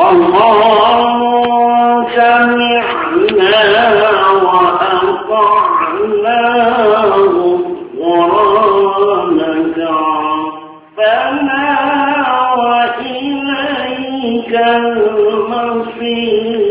وقالوا سمعنا وأطعنا غفرانك ربنا وإليك المصير.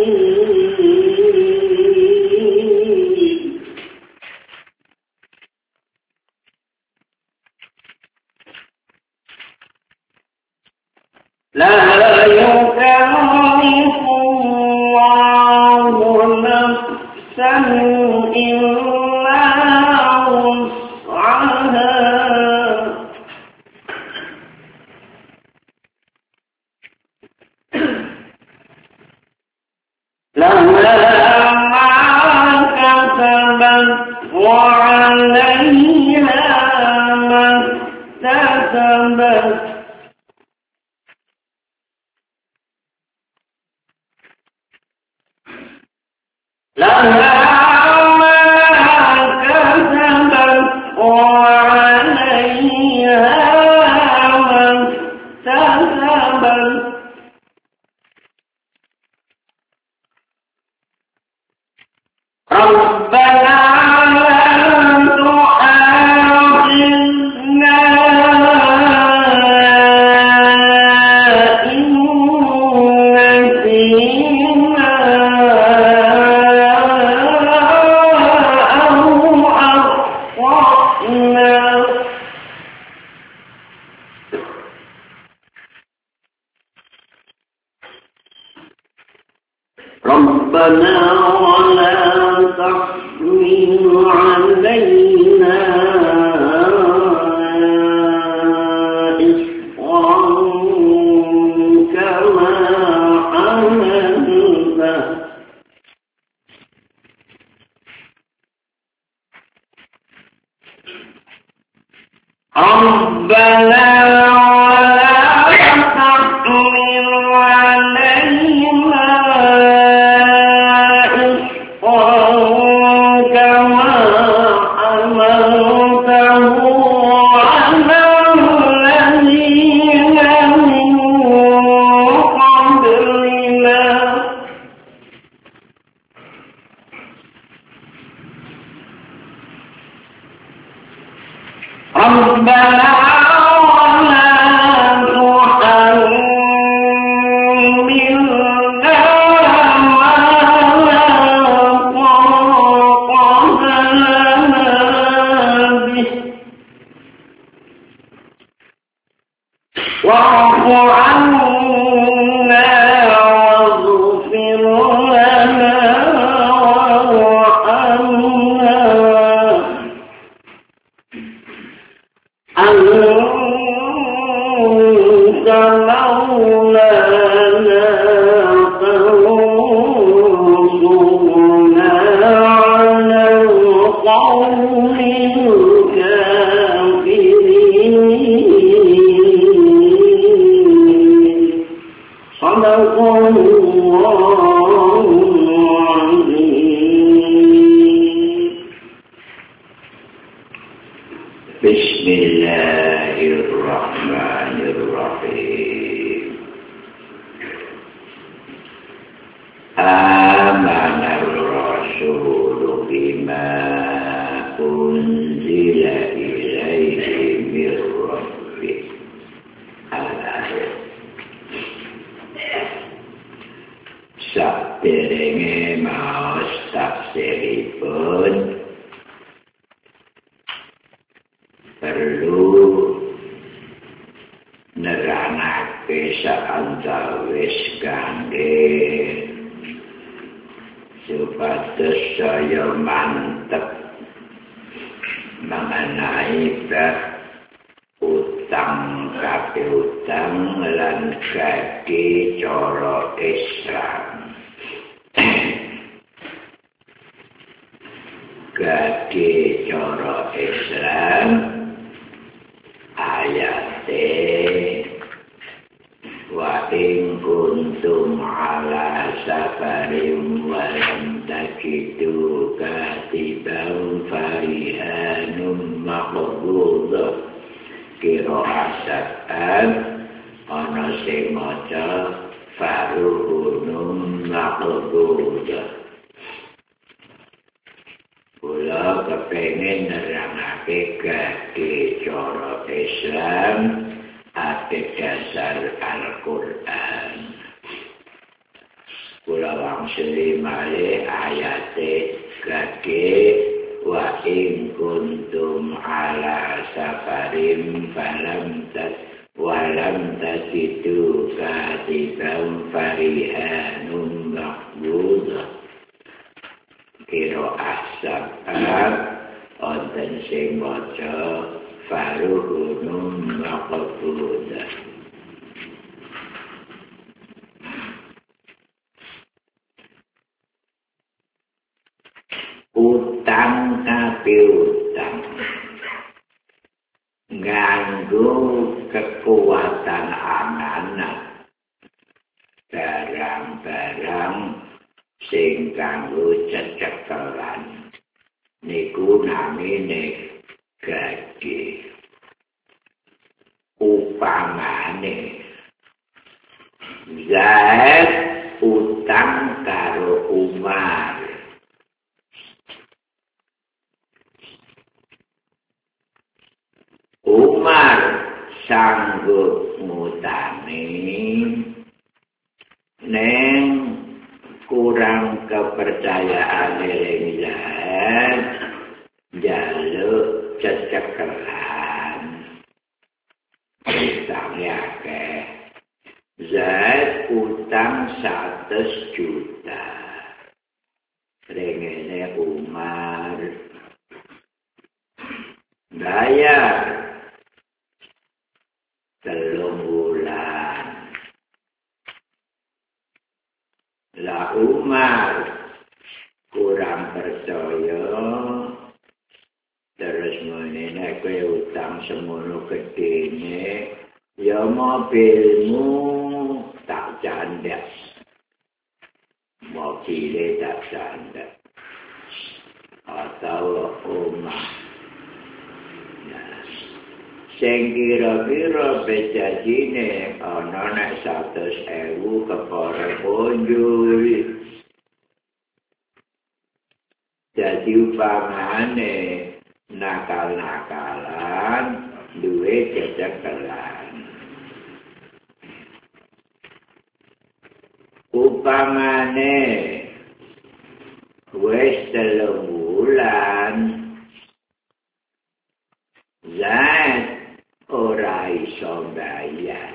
لا يكلف الله نفسا إلا وسعها لها ما كسبت وعليها ما اكتسبت لها ما كسبت وعليها ما اكتسبت ربنا لا تؤاخذنا إن نسينا أو أخطأنا ربنا ولا تحمل علينا إصرا كما حملته ربنا ولا تحمل علينا كما حملته على الذين من قبلنا ربنا ولا تحملنا ما لا طاقة لنا به واعف عنا واغفر لنا وارحمنا أنت مولانا فانصرنا على القوم الكافرين صدق الله العظيم. بسم الله الرحمن الرحيم. آمن الرسول بما أنزل إليه من ربه الآية. Saderenge maos tafsiripun perlu nerangake saantawis kangge supados saya mantep mengenai utang kape utang lan gage cara Islam. Gage cara Islam ayate wa in kuntum ala safarin wa lam tajidu katiban farihanun maqbudah qira'atan ana sing maca faruhunum maqbud. Kula kepengin nerangake gage cara Islam atas dasar Al-Qur'an. Kula wangsuli malih ayate gage wa in kuntum ala safarin walam tajidu katiban farihanun maqbud. Kira asabab onten sing maca faruhunum maqbud. Utang tapi utang nganggo kekuatan amanat barang-barang sing kanggo cecekelan niku namine gaji. Upamane Zaid utang karo Umar, Umar sanggup ngutangi neng kurang kepercayaan ning Zaid jaluk cecekelan utangnya akeh. Zaid utang 100 juta rengene Umar bayar 3 bulan. Lah Umar kurang percaya terus menene kowe utang semono gedene ya mobilmu tak candak, mobilnya tak candak atau omah. Sing kira-kira bejajine ana nek 100.000 kepara bonjol. Jadi upamane nakal-nakalan duwe cecekelan. Upamane wis 3 bulan Zaid ora iso bayar.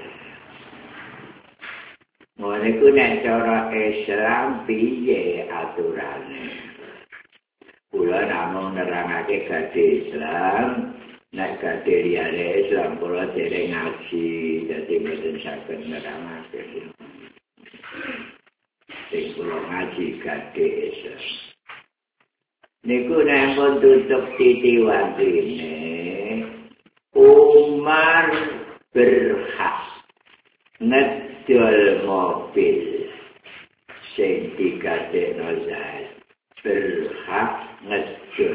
Ngono iku nek cara Islam piye aturane? Kula namung nerangake gade Islam, nek gade liyane Islam kula dereng ngaji, dadi mboten saged nerangake. Sing kula ngaji gade Islam. Niku nek pun tutup titiwatine, Umar berhak ngedol mobil sing digadekno Zaid, berhak ngedol.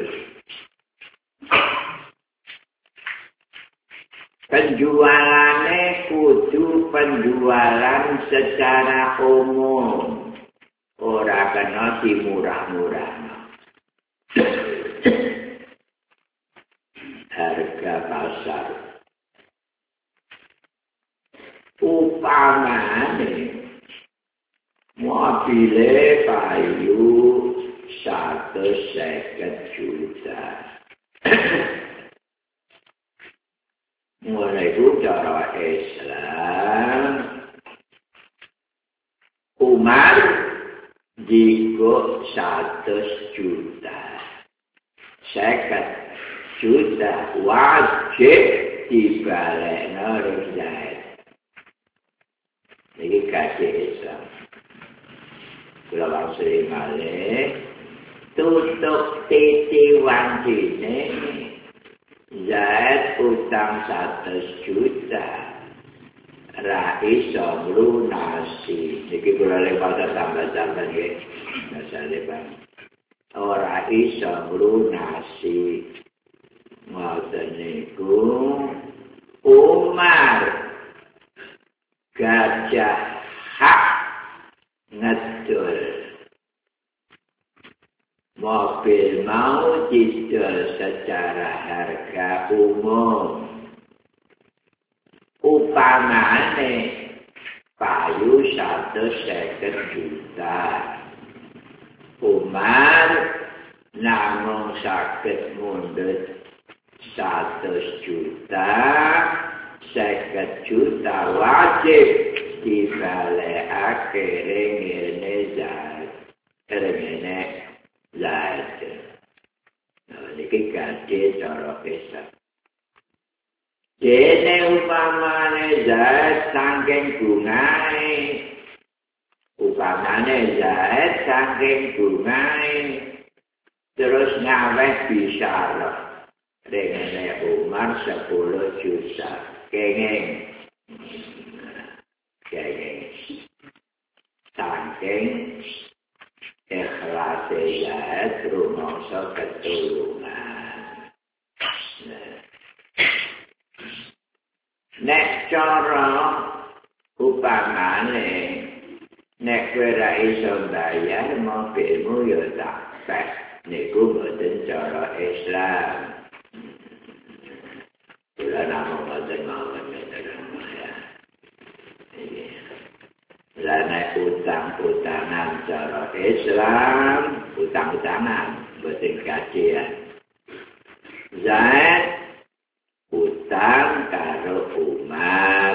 Penjualannya kudu penjualan secara umum, ora kena dimurah-murahno. Harga pasar. Upamane mobile payu 150 juta. Mulai cara Islam Umar digo 100 juta. 50 juta wajib dibalekno Zaid. Ini kasih Islam. Kula wangsuli malih tutup titiwan dene Zaid utang 100 juta. Ra iso lunasi. Niki kula lewat tambah-tambah nggih. Masale Bang. Ora iso lunasi. Ngoten niku Umar gajah hak mau dijual secara harga umum. Upamane payu 150 juta. Umar namung saged mundhut 100 juta, 50 juta wajib dibalekake rene zakat. Niki ganti cara pesat. Dene upamane zakat saking bungae, terus ngaweh bisa dengan Umar 10 juta. Kenging saking ikhlas zakat rumangsa ketulungan. Nek cara upamane nek kowe ra iso bayar mobilmu ya tak niku boten cara Islam. Kula namung boten mawon ya. Lana utang-utangan cara Islam, utang-utangan boten kajian. Zaid utang karo Umar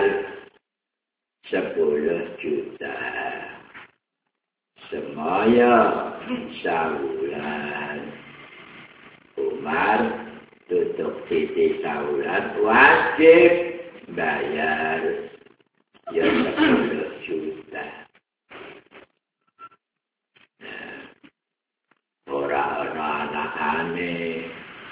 10 juta. Semaya sahulan. Umar tutup titik sahulan wajib bayar ya 10 juta. Ora ana anakane.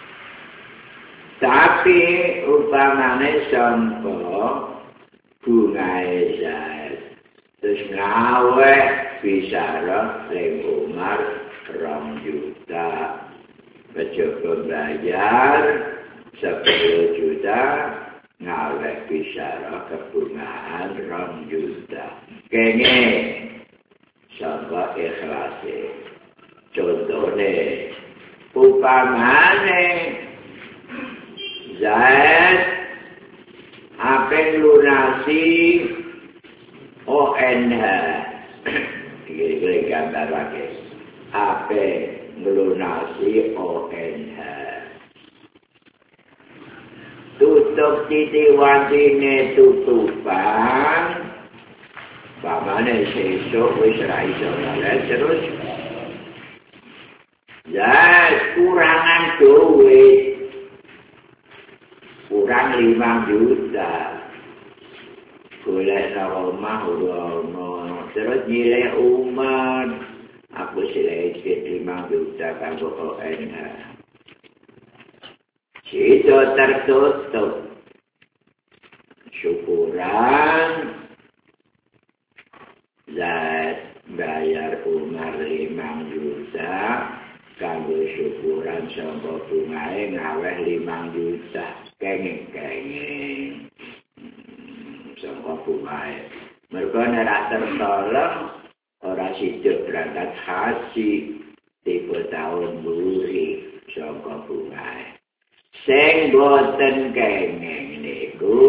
Tapi upamane sampo bungae Zaid terus ngawe bicara ring Umar 2 juta. Coba bayar 10 juta ngawe bicara kebungaan 2 juta. Kene sapa ikhlase. Contone upamane Zaid ape lunasi ONH. Iki gambar wae. Ape lunasi ONH. Tutup titik wajine tutupan. Bapakne sesuk wis ra iso terus. Zaid kurangan duit. Kurang 5 juta. Golek omah ono. Terus nilai umat. Aku silai 5 juta kanggo ONH. Sido tertutup. Syukuran. Zaid bayar Umar 5 juta. Kanggo syukuran sangka bungae ngaweh 5 juta. Kenging sangka bungae. Mergo nek tertolong ora sida berangkat haji tipe tahun buri sangka bungae. Sing boten kenging niku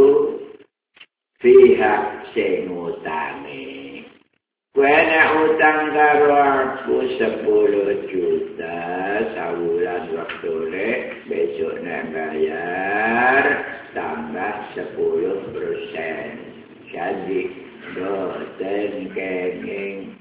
pihak sing utangi. Kowe nek utang karo aku 10 juta sabulan waktune besok nek bayar tambah 10%. Jadi boten kenging.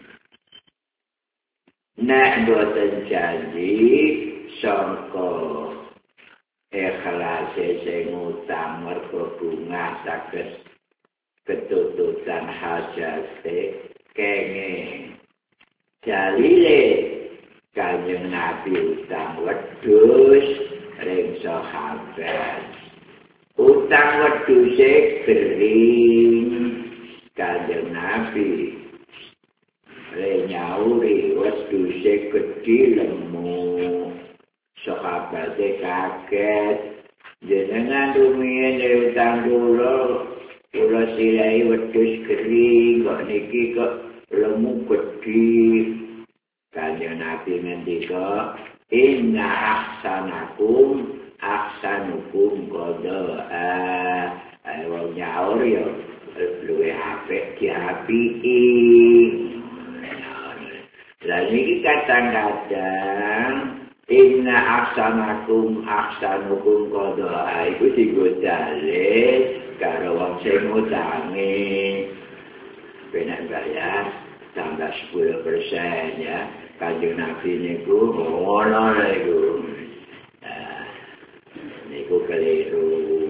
Nek boten janji sangka ikhlase sing utang mergo bunga saged ketututan hajate kenging. Jalile Kanjeng Nabi utang wedhus ring sahabat. Utang wedhuse kering Kanjeng Nabi. Nyauri wedhuse gedhe lemu. Sahabate kaget. Jenengan rumiyin utang kula silai wedhus kering kok niki kok lemu gedhe. Kanjeng Nabi ngendika inna ahsanukum qada'a wong nyaur ya luwe apik diapiki. Lah niki kadang-kadang inna ahsanukum qada'a iku digodale karo wong sing utangi. Benar bayar tambah 10% ya. Kanjeng Nabi niku ngono lho iku. Niku keliru.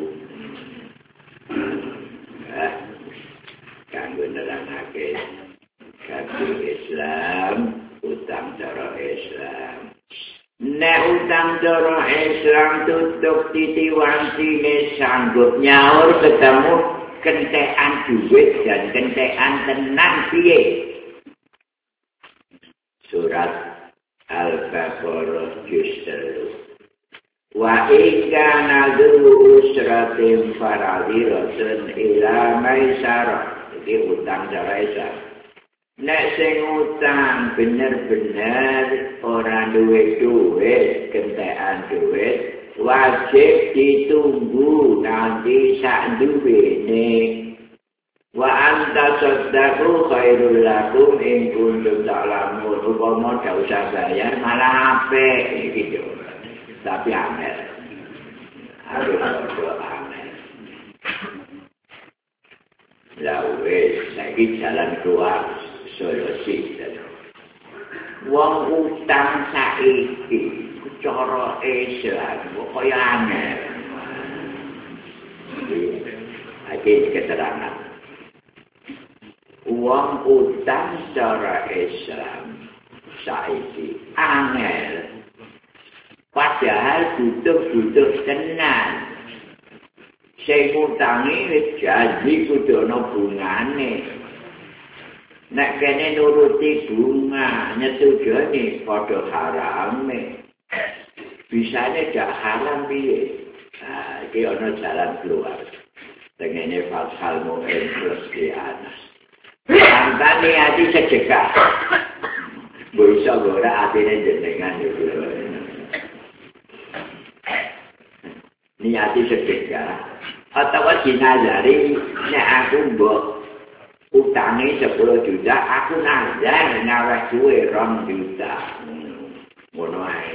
Kanggo nerangake kabeh Islam, utang cara Islam. Nek utang cara Islam tutup titiwansine sanggup nyaur ketemu kentekan duit dan kentekan tenan piye. Surat Al-Baqarah juz 3. Wa ikana usratin faradhiratun ila maisarah. Iki utang cara Islam. Nek sing utang bener-bener ora duwe duit, kentekan duit, wajib ditunggu nanti sak duwene. Wa anta saddaqu khairul lakum in kuntum ta'lamun. Upama gak usah bayar malah apik iki yo. Tapi angel. Harus angel. Lah wis saiki jalan keluar solusi. Wong utang saiki cara Islam kaya angel. Iki keterangan. Uang utang secara Islam saiki angel. Padahal butuh tenan. Sing utangi wis janji kudu ana bungane. Nek kene nuruti bunga, nyetujoni padha harame. Bisane gak haram piye? Nah, iki ana jalan keluar. Tengene Fathal Mu'in plus di Anas. Antane ati sedekah. Bisa ora atine jenengan iki. Niati sedekah atau dinazari nek aku mbok utange 10 juta aku nazar ngaweh duwe 2 juta. Ngono ae.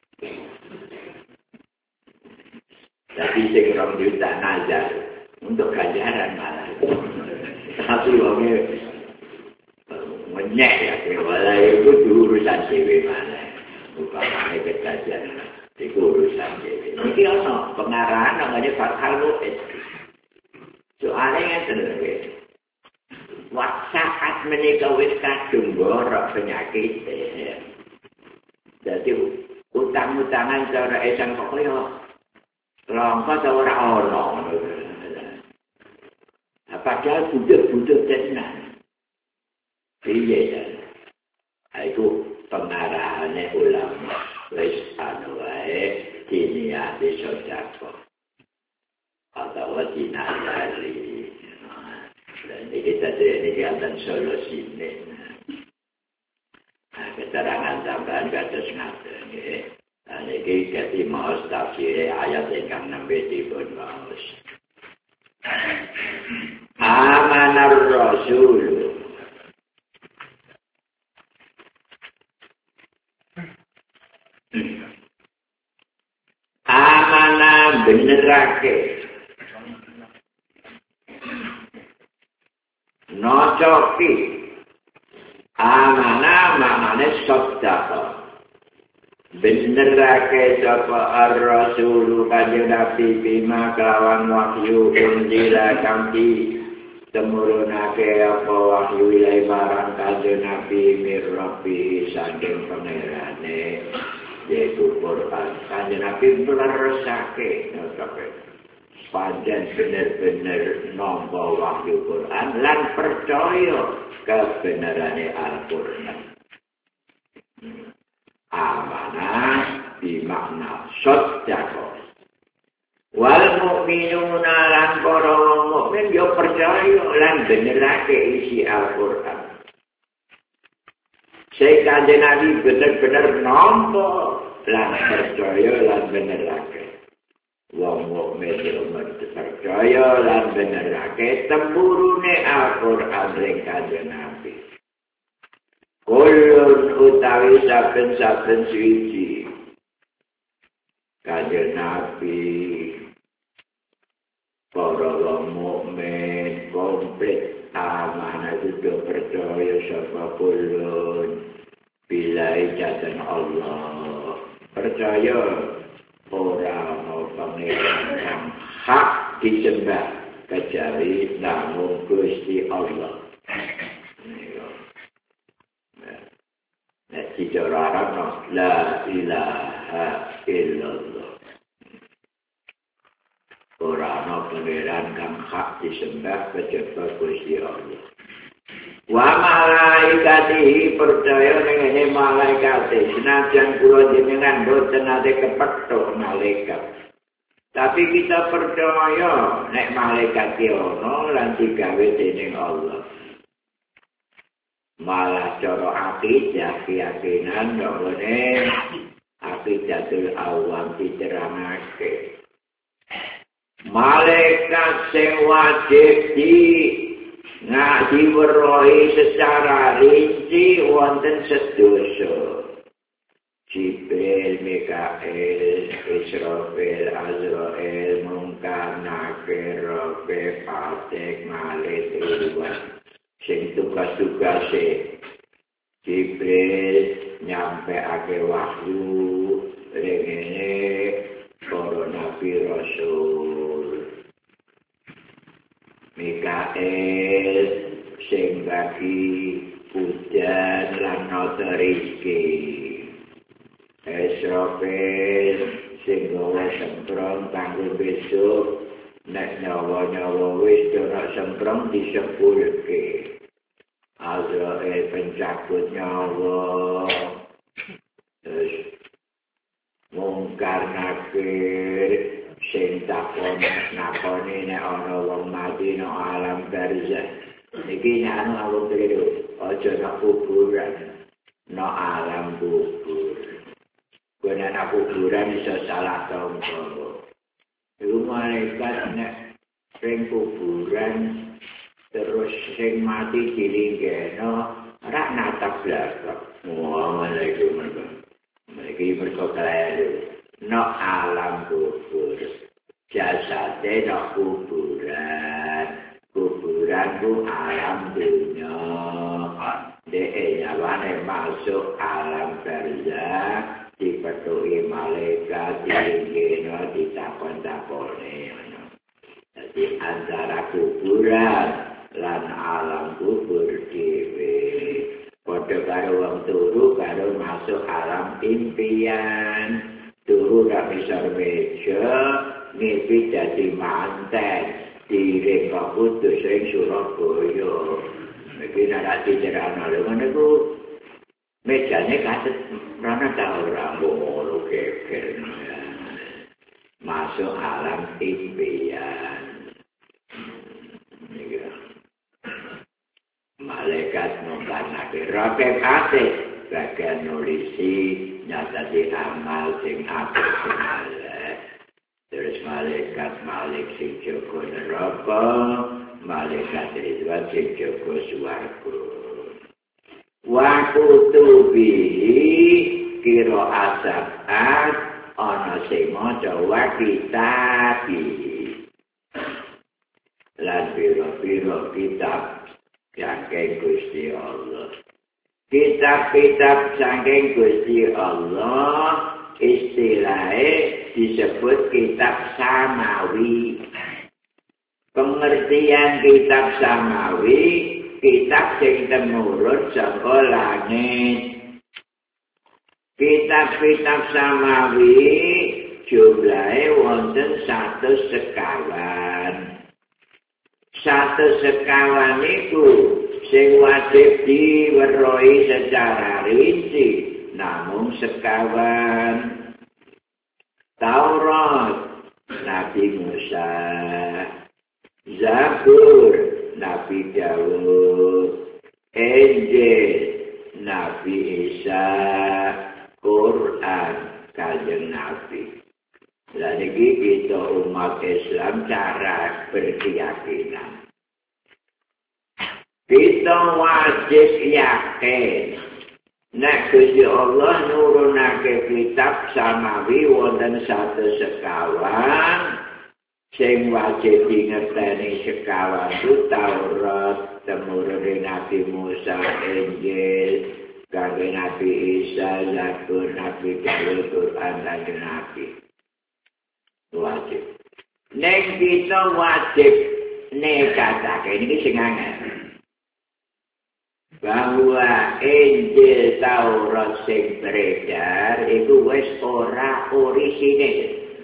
Tapi sing 2 juta nazar untuk ganjaran malah. Tapi wonge menyek ya, wala itu urusan dhewe malah. Bukan kekajian, itu urusan dhewe. Iki ono pengarahan namanya Fathal Mu'in. Soalnya ngeten iki. Saat menika wis kadung borok penyakit. Jadi utang-utangan cara Islam kok kaya langka ta ora ono. Padahal butuh tenan. Iya ya. Itu pengarahane ulama. Wis anu wae diniati sedekah. Atau dinazari. Dan ini akan solusi ini. Keterangan tambahan kados ngaten nggih. Lan iki dadi maos tafsir ayat ingkang nembe dipun waos. Amanar Rasul. Amana benerake. Nocoki. Amana maknane sedekah. Benerake sapa ar-rasul kanjeng Nabi bima kelawan wahyu unjila kanthi temurunake apa wahyu ilahi marang kanjeng Nabi mirrabi saking pangerane yaitu Quran. Kanjeng Nabi leresake sampai panjen bener-bener nampa wahyu Quran lan percaya kebenarane Al-Quran. Amanah bimakna sedekah. Wal mukminuna lan para mukmin yo percaya lan benerake isi Al-Qur'an. Kanjeng Nabi bener-bener nampa lan percaya lan benerake. Wong mukmin percaya lan benerake temurune Al-Qur'an ring Kanjeng Nabi. Kulun utawi saben-saben suci Kanjeng Nabi, para wong mukmin komplit amanah itu percaya sapa kulun bila ijazah Allah. Percaya ora ana pangeran kang hak disembah kecuali namung Gusti Allah. Nek dicara Arab la ilaha illallah. Ora ana pangeran kang hak disembah kecuali Gusti Allah. Wa malaikatihi percaya ning malaikat senajan kula jenengan boten nate kepethuk malaikat. Tapi kita percaya nek malaikat ono lan digawe dening Allah. Malah cara akidah keyakinan ngene akidatul awam diterangake. Malaikat sing wajib diwerohi secara rinci wonten sedasa. Jibril, Mikail, Israfil, Azrail, Munkar, Nakir, Rafik, Fatik, Malik, Ridwan. Sing tugas-tugase Jibril nyampeake wahyu rene para nabi rasul. Mikail sing bagi udan lan nata rezeki. Israfil sing gawa semprong kanggo besok nek nyawa-nyawa wis ora semprong disepulke. Azrail pencabut nyawa. Terus Munkar Nakir sing nakoni nek ana wong mati nang alam barzah. Iki nek ana wong keliru, aja nang kuburan, nang alam kubur. Kowe nek kuburan iso salah tompo. Iku malaikat nek sing kuburan terus sing mati dilinggeno ora natap belakang. Waalaikumsalam. Mereka berkokelaru. No alam kubur. Jasade no kuburan. Kuburan ku alam dunia. Nyawane masuk alam barzah. Dipetui malaikat. Dilinggeno ditakon-takone. Jadi antara kuburan lan alam kubur dhewe padha karo wong turu karo masuk alam impian turu ra bisa meja mimpi dadi manten direk kudus ing Surabaya iki nek dicerana lho niku mejane kaset rana ta ora ngono keker masuk alam impian. Malaikat mengkanake roket ate bagian nulisi nyatati amal sing apik sing elek. Terus malaikat Malik sing jaga neraka, malaikat Ridwan sing jaga swarga. Wa kutubi kira asabat ana sing maca wa kitabi. Lan biro-biro kitab saking Gusti Allah. Kitab-kitab saking Gusti Allah istilahnya disebut kitab samawi. Pengertian kitab samawi, kitab sing temurun saka langit. Kitab-kitab samawi jumlahe wonten 100 sekawan. 100 sekawan itu sing wajib diwerohi secara rinci namung sekawan. Taurat Nabi Musa, Zabur Nabi Daud, Injil Nabi Isa, Quran Kanjeng Nabi. Dan ini kita umat Islam cara berkeyakinan. Kita wajib yakin nek Gusti Allah nurunake kitab samawi wonten 1 sekawan sing wajib dingerteni sekawan itu Taurat, temurune Nabi Musa, Injil, kangge Nabi Isa, Zabur, Nabi Dawud, Quran, dan Nabi. Wajib. Nek kita wajib nekatake ini sing angel. Bahwa Injil Taurat sing beredar itu wis ora orisinil.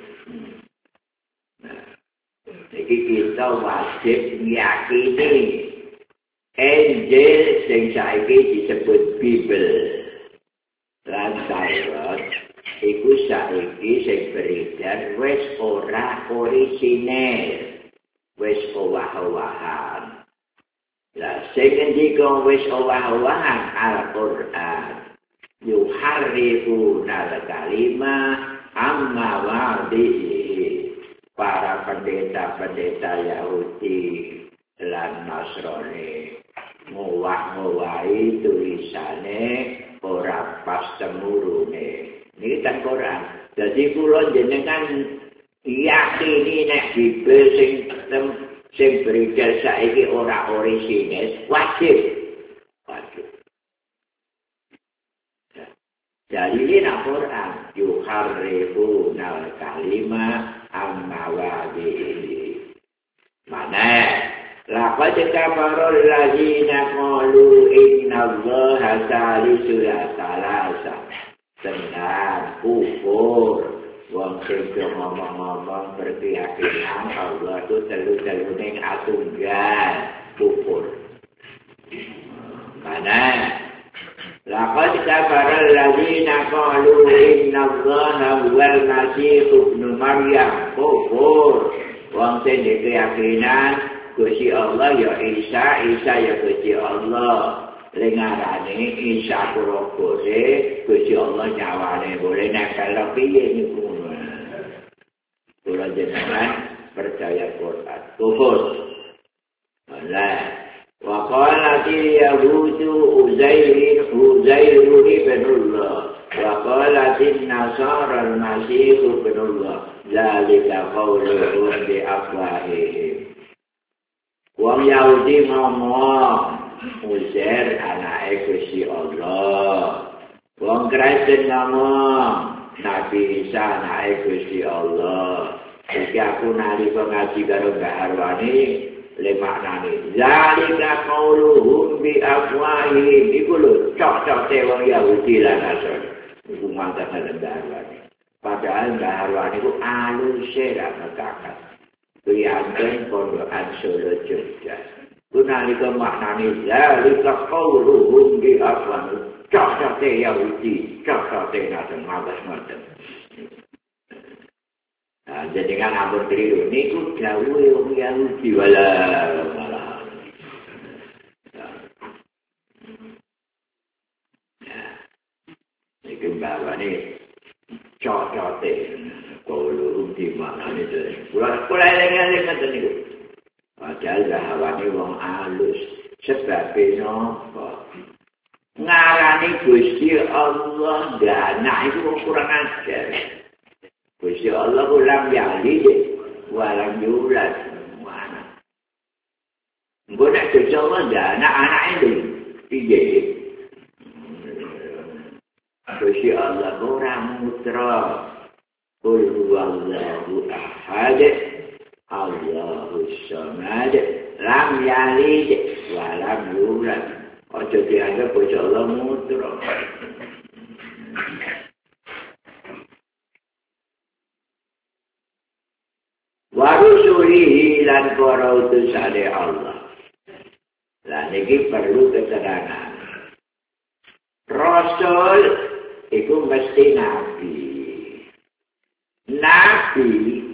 Iki kita wajib yakini Injil sing saiki disebut Bibel lan Taurat iku saiki sing beredar wis ora orisinil, wis owah-owahan. Lah sing ngendika wis owah-owahan Al-Qur'an yuharrifuna al-kalima amma wa'dihi. Para pendeta-pendeta Yahudi lan Nasrani ngowah-ngowahi tulisane ora pas temurune. Niki ten Quran. Dadi kula jenengan yakini nek Bibel sing beredar saiki ora orisinil, wajib. Jadi ini Al-Quran yuharrifuna al-kalima amma wa'dihi. Mana? Laqad kafara alladziina qalu innallaha salisu salasa. Tenan kufur wong sing ngomong-ngomong berkeyakinan Allah itu telu-telune atunggal, kufur. Mana? Laqad kafara alladziina qalu innallaha huwal masih ibnu Maryam, kufur wong sing keyakinan Gusti Allah ya Isa, Isa ya Gusti Allah. Lengarane Isa kurokose Gusti Allah nyawane boleh nekal piye niku. Kula jenengan percaya Quran. Kufur. Allah. Wa qalatil yahudu Uzairu ibnullah. Wa qalatin nasara al-masih ibnullah. Zalika qawluhum bi afwahihim. Wong Yahudi ngomong Uzair anake Gusti Allah. Wong Kristen ngomong Nabi Isa anake Gusti Allah. Iki aku nalika ngaji karo Mbah Arwani le maknane zalika qauluhum bi afwahihim. Iku lho cocok-cocoke wong Yahudi lan Nasrani. Iku mantap Mbah Arwani. Padahal Mbah Arwani ku aluse ra kakak. Priyanten pondokan Solo Jogja. Kunalika maknane zalika qauluhum bi afwahihim. Cocok-cocoke Yahudi, cocok-cocoke Nasrani ngoten. Nah, jadi kan ampun keliru. Niku dawuhe wong Yahudi malah. Niku bawane cocok-cocoke qauluhum di maknane itu. Kula eling-eling ngoten niku. Padahal bawane wong alus. Sebab napa? Ngarani Gusti Allah dana itu kurang ajar. Gusti Allah ulam yalid walam yulad. Mana? Mbok Gusti Allah anak itu piye? Gusti Allah ora mutra. Qul huwallahu ahad. Allahus samad. Lam yalid walam yulad. Ojo dianggap Gusti Allah mutra. Warusulihi lan para utusane Allah. Lah niki perlu keterangan. Rasul iku mesti nabi. Nabi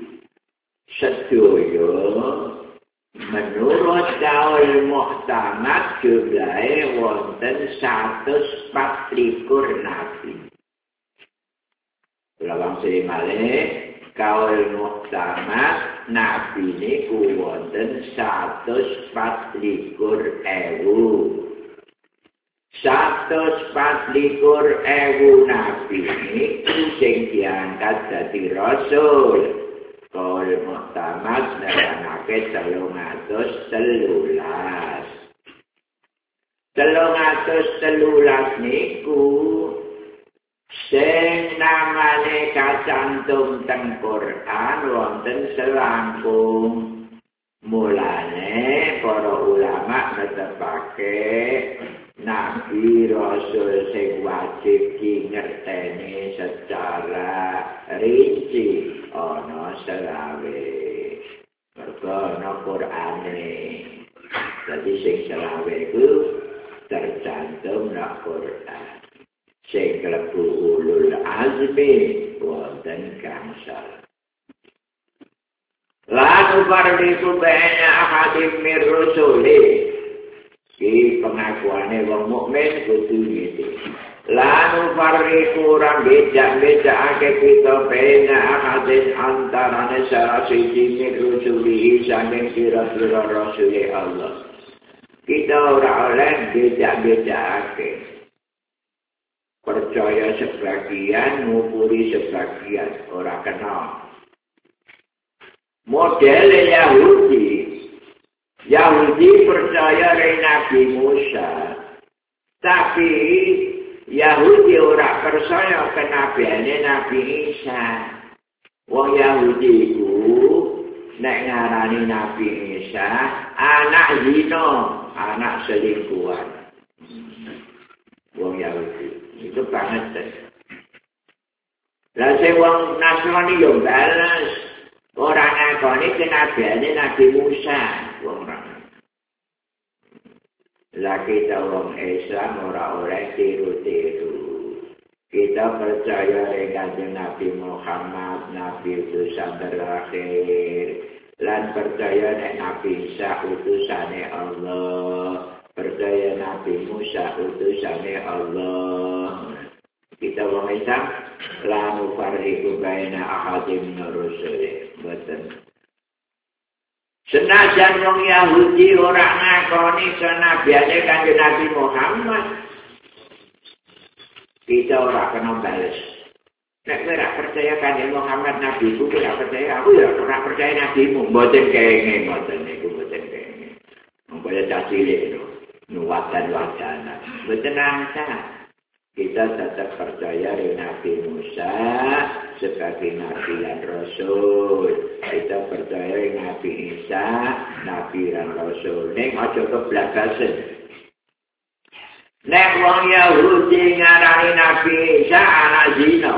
sedoyo menurut kaul muhtamad jumlahe wonten 124 nabi. Lawang selimale kaul muktamad nabi niku wonten 124.000. 124.000 nabi niku sing diangkat dadi rasul. Kaul muktamad nerangake 313. 313 niku sing namane kacantum teng Quran wonten selangkung. Mulane para ulama netepake nabi rasul sing wajib dingerteni secara rinci ana 20. Mergo ana Qur'ane. Dadi sing 20 iku tercantum nang Quran. Sing klebu ulul azmi wonten gangsal. Lalu pardiku baina ahadim mir rusuli. Ki pengakuane wong mukmin kudu gitu. Lalu pardiku ora beda-bedake kita baina ahadin antarane salah siji mir rusuli saking pira-pira rasul Allah. Kita ora oleh beda-bedake. Percaya sebagian, ngukuri sebagian, ora kenal. Model Yahudi percaya dengan Nabi Musa. Tapi Yahudi ora percaya ke Nabi Isa. Wong Yahudi itu nek ngarani Nabi Isa anak zina, anak selingkuhan. Wong Yahudi itu banget. Lah sing wong Nasrani yo balas ora ngakoni kenabiane Nabi Musa wong ora. Lah kita wong Islam ora oleh tiru-tiru. Kita percaya dengan Nabi Muhammad, Nabi utusan terakhir, lan percaya dengan Nabi Isa utusane Allah. Percaya Nabi Musa utusane Allah. Kita wong Islam la nufarriqu baina ahadin min rusuli. Boten. Senajan wong Yahudi ora ngakoni kenabiane Kanjeng Nabi Muhammad. Kita ora kena bales. Nek ora percaya Kanjeng Muhammad Nabi ku ora percaya, aku ya ora percaya nabimu. Mboten kenging, mboten niku mboten kenging. Mbaya cilik lho. Nuwatan wacana. Betenangkan. Kita tetap percaya dengan Nabi Musa sebagai Nabi dan Rasul. Kita percaya dengan Nabi Isa, Nabi dan Rasul. Ning aja keblagasan. Nek wong Yahudi ngarani Nabi Isa anak zina.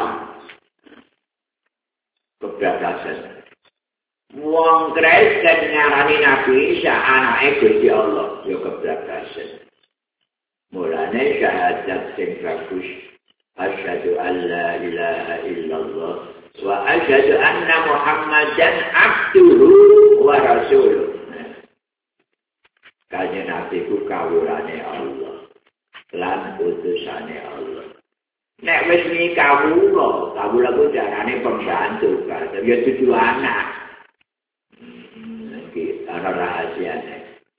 Keblagasan. Wong Kristen ngarani Nabi Isa anake Gusti Allah, ya keblagasan. Mulane syahadat sing bagus. Asyhadu an la ilaha illallah wa asyhadu anna Muhammadan abduhu wa rasuluh. Kanjeng Nabi ku kawulane Allah lan utusane Allah. Nek wis iki kawula ku jarane pembantu kan, ya dudu anak. Ana rahasiane.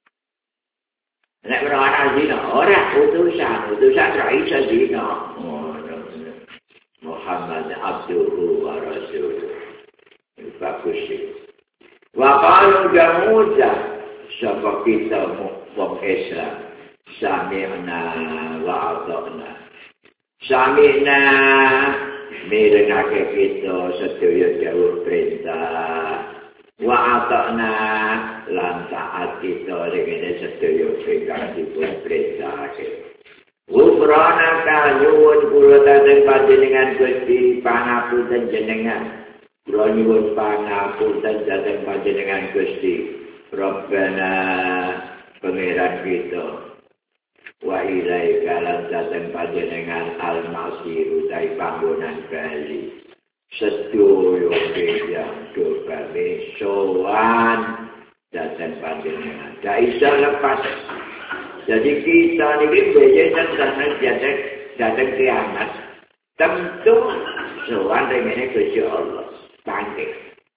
Nek ora ana zina, ora utusan ra isa zina. Muhammad abduhu wa rasuluh. Bagus. Wa qalu jamuza sapa kita wong Islam sami'na wa ata'na. Sami'na mirengake kita sedaya dawuh perintah. Wa ata'na lan taat kita dengan sedaya ingkang dipun perintahake. Ghufranaka nyuwun kula dhateng panjenengan Gusti pangapunten jenengan. Kula nyuwun pangapunten dhateng panjenengan Gusti. Rabbana pangeran kita. Wa ilaika lan dhateng panjenengan al-masir utai panggonan bali. Sedoyo yang kami sowan datang panjenengan. Gak bisa lepas. Jadi kita ini biasanya tentang datang kiamat. Tentu sowan rene Gusti Allah. Bangkit.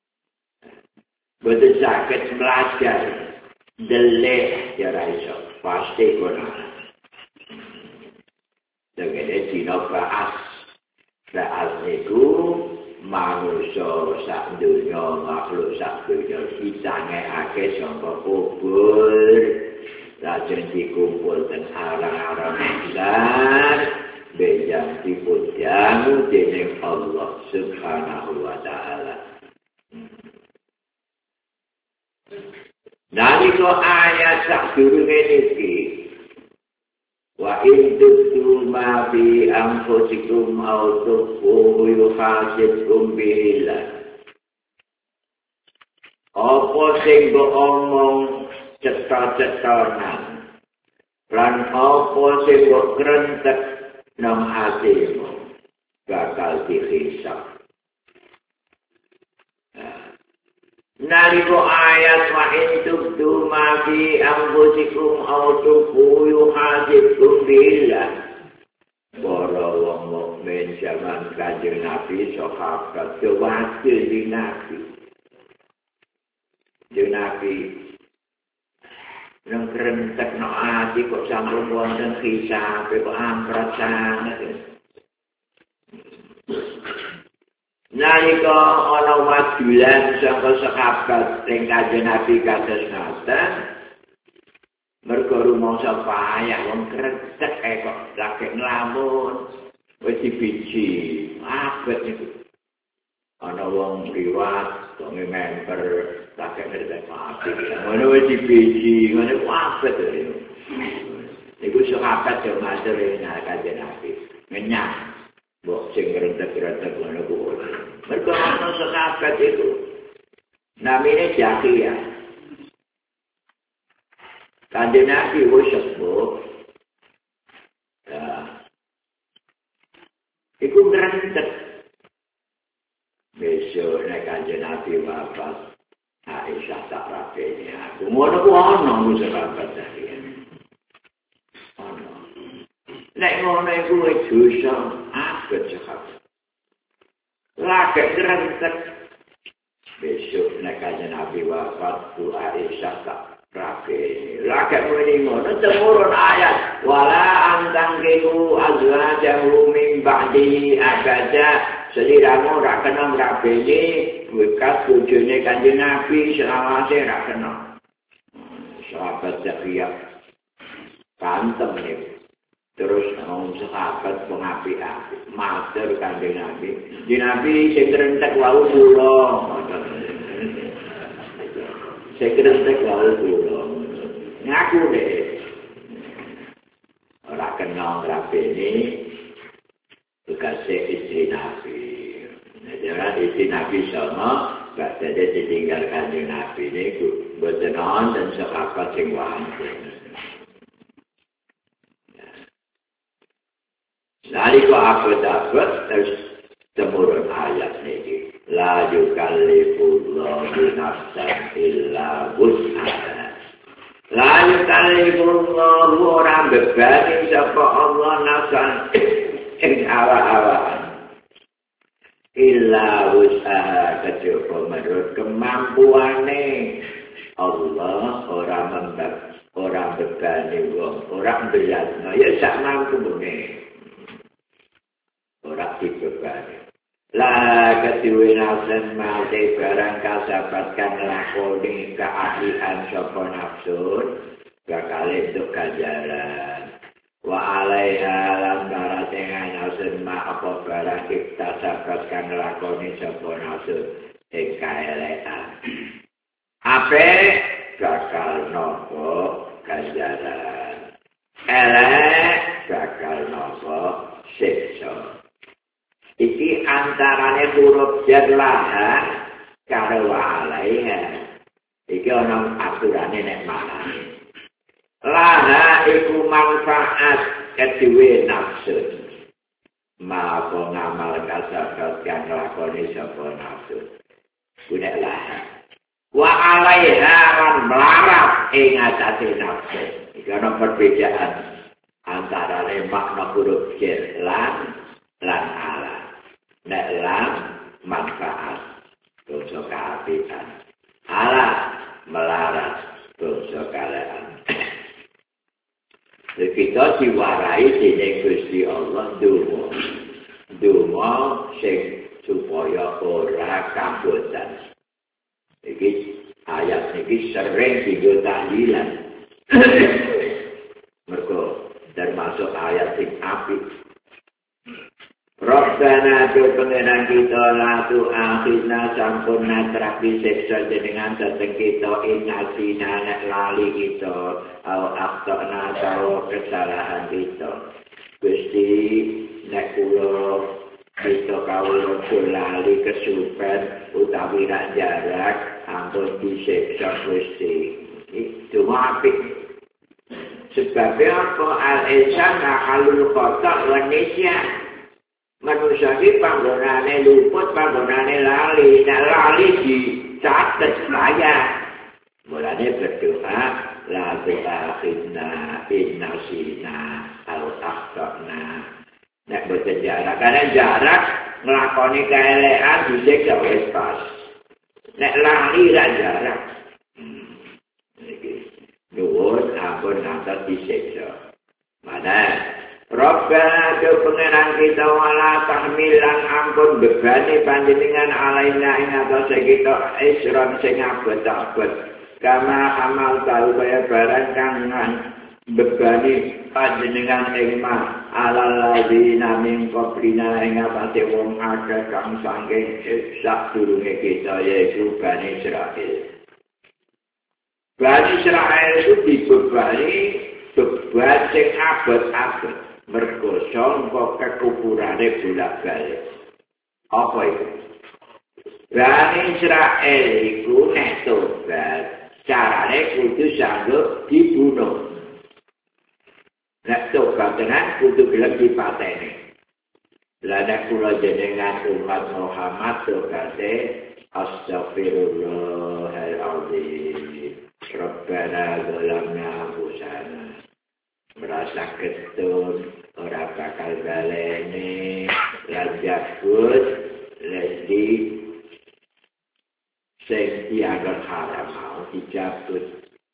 Boten saged belajar delik ya ra iso. Pasti kono. Dene dina Ba'as. Ba'as niku manusia sak dunya makhluk sak dunya ditangekake saka kubur lajeng dikumpul ten arang-arang besar benjang dipujamu dening Allah Subhanahu wa taala. Nalika ayat sak durunge niki wa in tubdu ma fi anfusikum aw tukhfuhu yuhasibkum billah. Apa sing mbok omong cetha-cethanan lan apa sing mbok krentek nang atimu bakal dihisab. Nalika ayat wa in tubdu ma fi anfusikum aw tukhfuhu yuhasibkum billah. Para wong mukmin zaman Kanjeng Nabi sahabat khawatir di Nabi. Di Nabi nang krentek no ati kok sampun wonten hisab kok amprat sanget. Nalika ana wadulan saka sahabat ing Kanjeng Nabi kados ngaten mergo rumangsa payah wong krentek kok lagi nglamun wis dibiji abet niku ana wong liwat wong member lagi ngerti mati ngono wis dibiji ngono abet niku sahabat yo matur ing Kanjeng Nabi menyang mbok sing rentek-rentek ngono kuwi. Mergo ana sahabat itu namine Jakiyah. Kanjeng Nabi wis sepuh. Iku rentek. Besok nek Kanjeng Nabi wafat, Aisyah tak rapene aku. Ngono ku ana sahabat Jakiyah. Nek ngono iku dosa abet sahabat. Lagi rentek. Besok nek Kanjeng Nabi wafat ku Aisyah tak rapi. Lagi muni ngono temurun ayat wala antangkiku azwajahu min ba'di abada. Seliramu ra kena ngrapeni bekas bojone Kanjeng Nabi selawase ra kena. Sahabat Jakiyah kantem niku. Terus ngomong sahabat pengapi-api matur Kanjeng Nabi. Di Nabi sing rentek wau kula. Sing rentek wau kula. Ngaku deh. Ora kenal rapene bekas istri Nabi. Jadi istri Nabi sama gak ada ditinggal Kanjeng Nabi ini boten dan sahabat sing wonten. Nalika abad-abad terus temurun ayat niki. La yukallifullahu nafsan illa wus'aha. La yukallifullahu ora bebani sapa Allah nafsan ing awak-awakan. Illa wus'aha kejaba menurut kemampuane Allah ora bebani wong, ora beratno ya sak mampune. Ora dibebani. La katiwe nafsan mate barang kasabat kang lakoni keahlian sapa nafsun bakal entuk ganjaran. Wa alaiha lan barate nafsun ma apa barang kita sabat kang lakoni sapa nafsun ing kaelekan. Ape bakal nopo ganjaran. Elek bakal nopo siksa. Iki antarane huruf jar laha karo alaiha. Iki ana aturane nek manane. Laha iku manfaat kedue nafsu. Ma apa ngamal kasabat kang lakoni sapa nafsu. Kuwi laha. Wa alaiha lan melarat ing atase nafsu. Iki ana perbedaan antarane makna huruf jar lan ala. nek lan manfaat dosa kaapian ala melarat dosa kalean. Kita diwarai dening Gusti Allah donga sing supaya ora kabotan. Iki ayat iki sering dienggo tahlilan. Mergo termasuk ayat sing apik. Rabbana tu pengenan kita latu akhirna sampun natrapi seksa jenengan dateng kita inasina nek lali kita au aktona tau kesalahan kita Gusti nek kula kita kawula lali kesupen utawi rak jarak ampun diseksa Gusti itu apik sebabnya apa al-insana halul khata wa nisyan manusia ini panggonane luput, panggonane lali. Nah lali dicatat layak. Mulanya berdoa, la tu'akhidna innasina au akhtana. Nek boten jarak, karena jarak nglakoni kaelekan disiksa wis pas. Nek lali ra jarak. Iki nuwun ampun nanti disiksa. Mana Rabbana tu pengenan kita wala tahmilan ampun bebani panjenengan alaina ing atase kita isron sing abot-abot kama amal tahu kaya barang kang bebani panjenengan ing ma alal ladina min qablina ing atase wong akeh kang saking sadurunge kita yaiku Bani Israil. Bani Israil itu dibebani beban sing abot-abot. Mergo sangka kekuburane bolak-balik. Apa itu? Bani Israel iku nek tobat, carane kudu sanggup dibunuh. Nek tobat tenan kudu gelem dipateni. Lah nek kula jenengan umat Muhammad tobate astagfirullahaladzim. Rabbana zalamna anfusana. Merasa ketun, ora bakal baleni, rajabut, lesti, sing dianggap haram mau dicabut.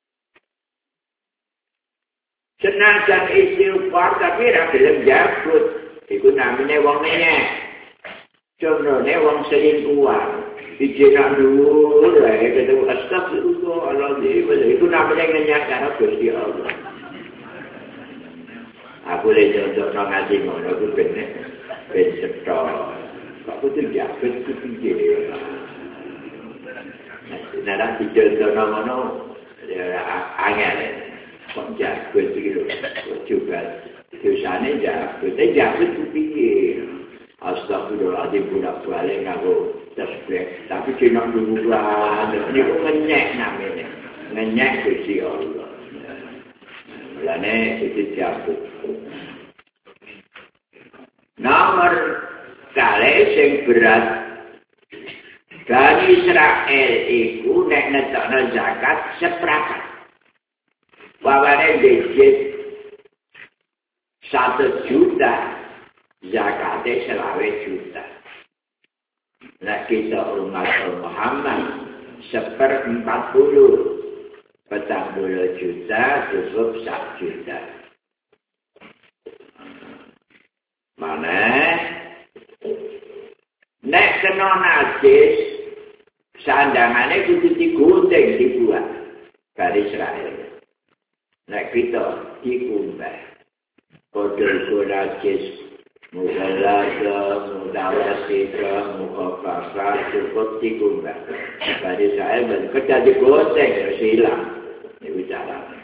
Senajan istighfar tapi ra gelem jabut, iku namine wong nenyek. Contohne wong selingkuhan, dijenak dhuwur wae ketemu astagfirullahaladzim, iku namine ngenyek karo Gusti Allah. Aku boleh contoh ngaji ngono ku bener ben setho. Kok kudu jabut ku piye. Nah, dicontoh ngono ya angel. Kok jabut iki lho. Coba dosane jabut ku piye. Astagfirullahaladzim bolak-balik nganggo tasbih. Tapi jeneng dhuwuran niku ngenyek namanya. Ngenyek Gusti Allah. Mulane itu jabut. Nomor kali sing berat Bani Israel iku nek netokno zakat seprapat. Wawane dicit 1 juta zakate 20 juta. Nek kita umat Muhammad 1/40 40 juta cukup 1 juta. Mana? Nek kena najis, sandangane kudu digunting dibuat dari Israel. Nek kita dikumbah. Kodol najis, mughalazah, mudawasitra, mukhafafah, cukup dikumbah. Dari Israel, kerja digunting, harus hilang. Ini bicara.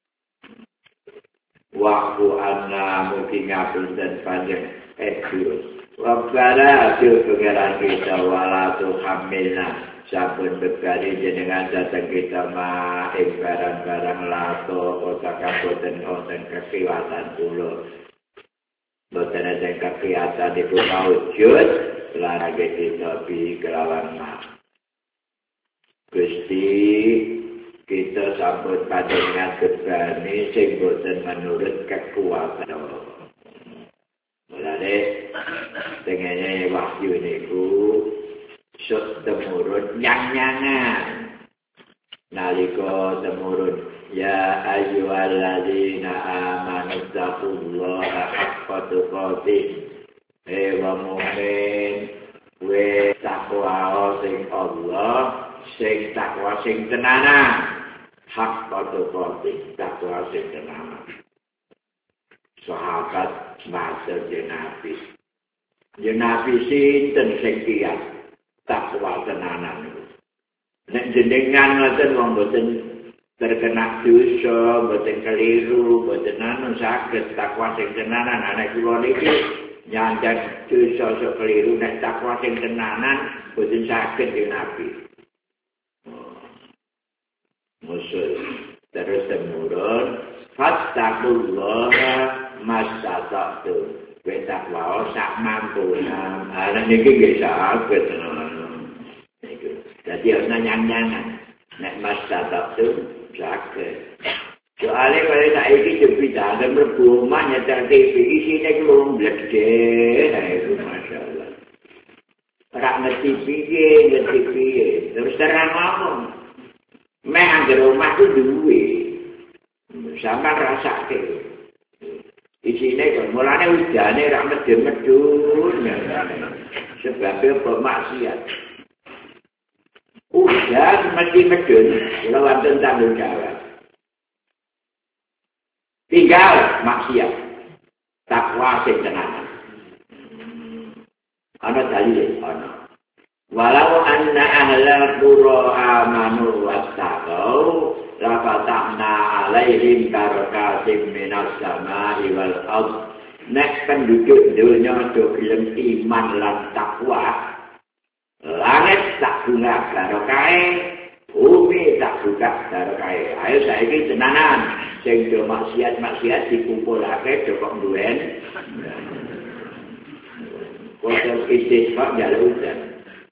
Waktu anna mungkin ngapun dan panjang Terus Rabbana tu pengeran kita walatu hamilna sampun bekali jenengan datang kita ma barang-barang lato otak boten wonten kekiwatan kula boten ada kekiwatan iku maujud lan kita bi kelawan ma Gusti kita sampun panjenengan bebani sing boten menurut kekuatan mulane Tengene wahyu niku sok temurun nyang-nyangan. Nalika temurun ya ayyuhalladzina amanu taqullaha haqqa tuqatih. Wa mukmin we takwa sing Allah sing takwa sing tenanan. Haqqa tuqatih takwa sing tenanan. Sahabat matur Nabi. Ya Nabi sinten sing kiyat takwa tenanan niku. Nek jenengan ngoten wong boten terkena dosa, boten keliru, boten anu saged takwa sing tenanan. Anak kula niki nyandan dosa sok keliru nek takwa sing tenanan boten saged ya Nabi. Musul terus temurun fattaqullaha mastata'tum. Wetak wae sak mampuna. Ana niki nggih saged niku. Dadi ana nyanyangan. Nek mastata'tum saged. Soale kaya saiki jepita mlebu omah nyetel TV isine klung bledhe. Iku masyaallah. Ora ngerti piye, terus terang ngomong. Meh anggere omah ku duwe. Sampeyan rasake. Isine kok mulane ujane ra medhe-medhun sebab apa maksiat. Ujan mesti medhun kula wonten tanggung jawab. Tinggal maksiat. Takwa sing tenanan. Ana dalile ana. Walau anna ahlal qura amanu wattaqau la fatahna alaihim barakatim minas samai wal ardh. Nek penduduk dunia do gelem iman lan takwa, langit tak bunga barokahe, bumi tak buka barokahe. Ayo saiki tenanan sing do maksiat dikumpulake do kok duwen. Kok istisqa jalur udan.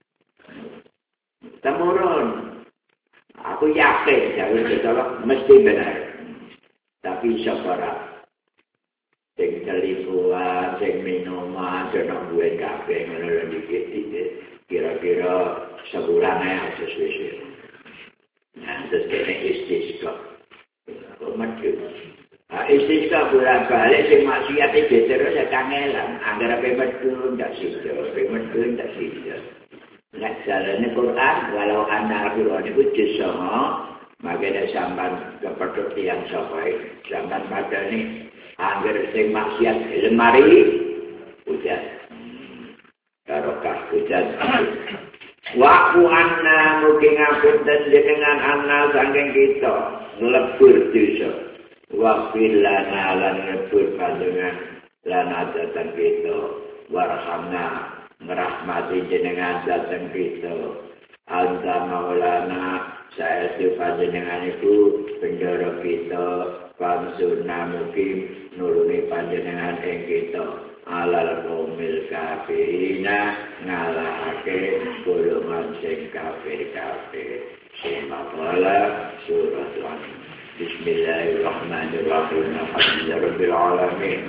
Temurun. Aku yakin jalur ketolak mesti benar. Tapi sabar. Sing selingkuhan, sing minuman, jono buat kabeh ngono dikit-dikit. Kira-kira sebulan aja sesuai. Nah, terus kene istisqa. Maju. Istisqa bolak-balik sing maksiat iki terus ya kangelan. Anggere pemetu ndak sida. Nek jalane Quran walau ana Quran iku disama makanya sampean kepethuk tiyang sapa sampean padane angger sing maksiat lemari ujar karo kas ujar waqu anna mugi ngapunten jenengan anna saking kita nglebur dosa waqil lana lan nglebur panjenengan lan adatan kita warhamna merahmati jenengan datang kita anta maulana saya panjenengan itu pendoro kita pansunna mukim nulungi panjenengan ing kita alal qaumil kafirina ngalahake golongan sing kafir-kafir semapala surat Bismillahirrahmanirrahim alhamdulillahirabbil alamin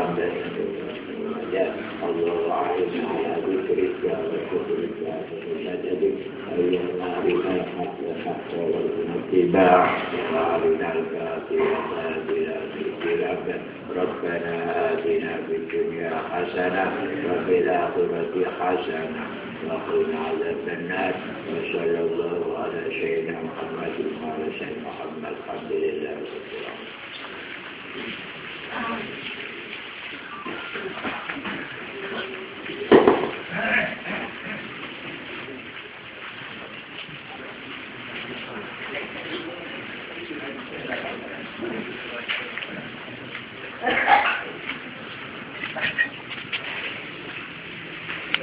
ya Allah a'inna ala dzikrika wa syukrika wa sajdik ayyuhal arifan hatta hatta wa ittiba' wa arinal kathira bila dzikra rabbana atina fid dunya hasanah wa fil akhirati hasanah wa qina adzaban nar wa sallallahu ala sayyidina Muhammadin wa ala sayyidina Muhammad alhamdulillah.